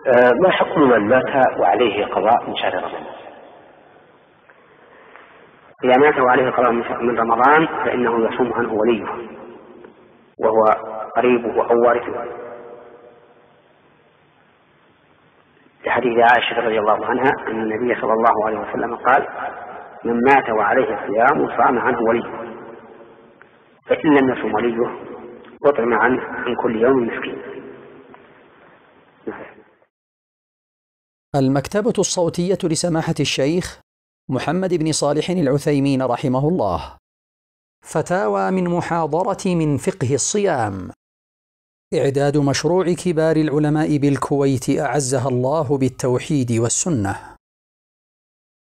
ما حكم من مات وعليه قضاء من شهر رمضان؟ إذا مات وعليه قضاء من رمضان فإنه يصوم عنه وليه وهو قريبه أو وارثه، لحديث عائشة رضي الله عنها أن النبي صلى الله عليه وسلم قال: من مات وعليه الصيام صام عنه وليه، فإن لم يصم وليه أطعم عنه من كل يوم مسكين. المكتبة الصوتية لسماحة الشيخ محمد بن صالح العثيمين رحمه الله. فتاوى من محاضرة من فقه الصيام. إعداد مشروع كبار العلماء بالكويت أعزها الله بالتوحيد والسنة.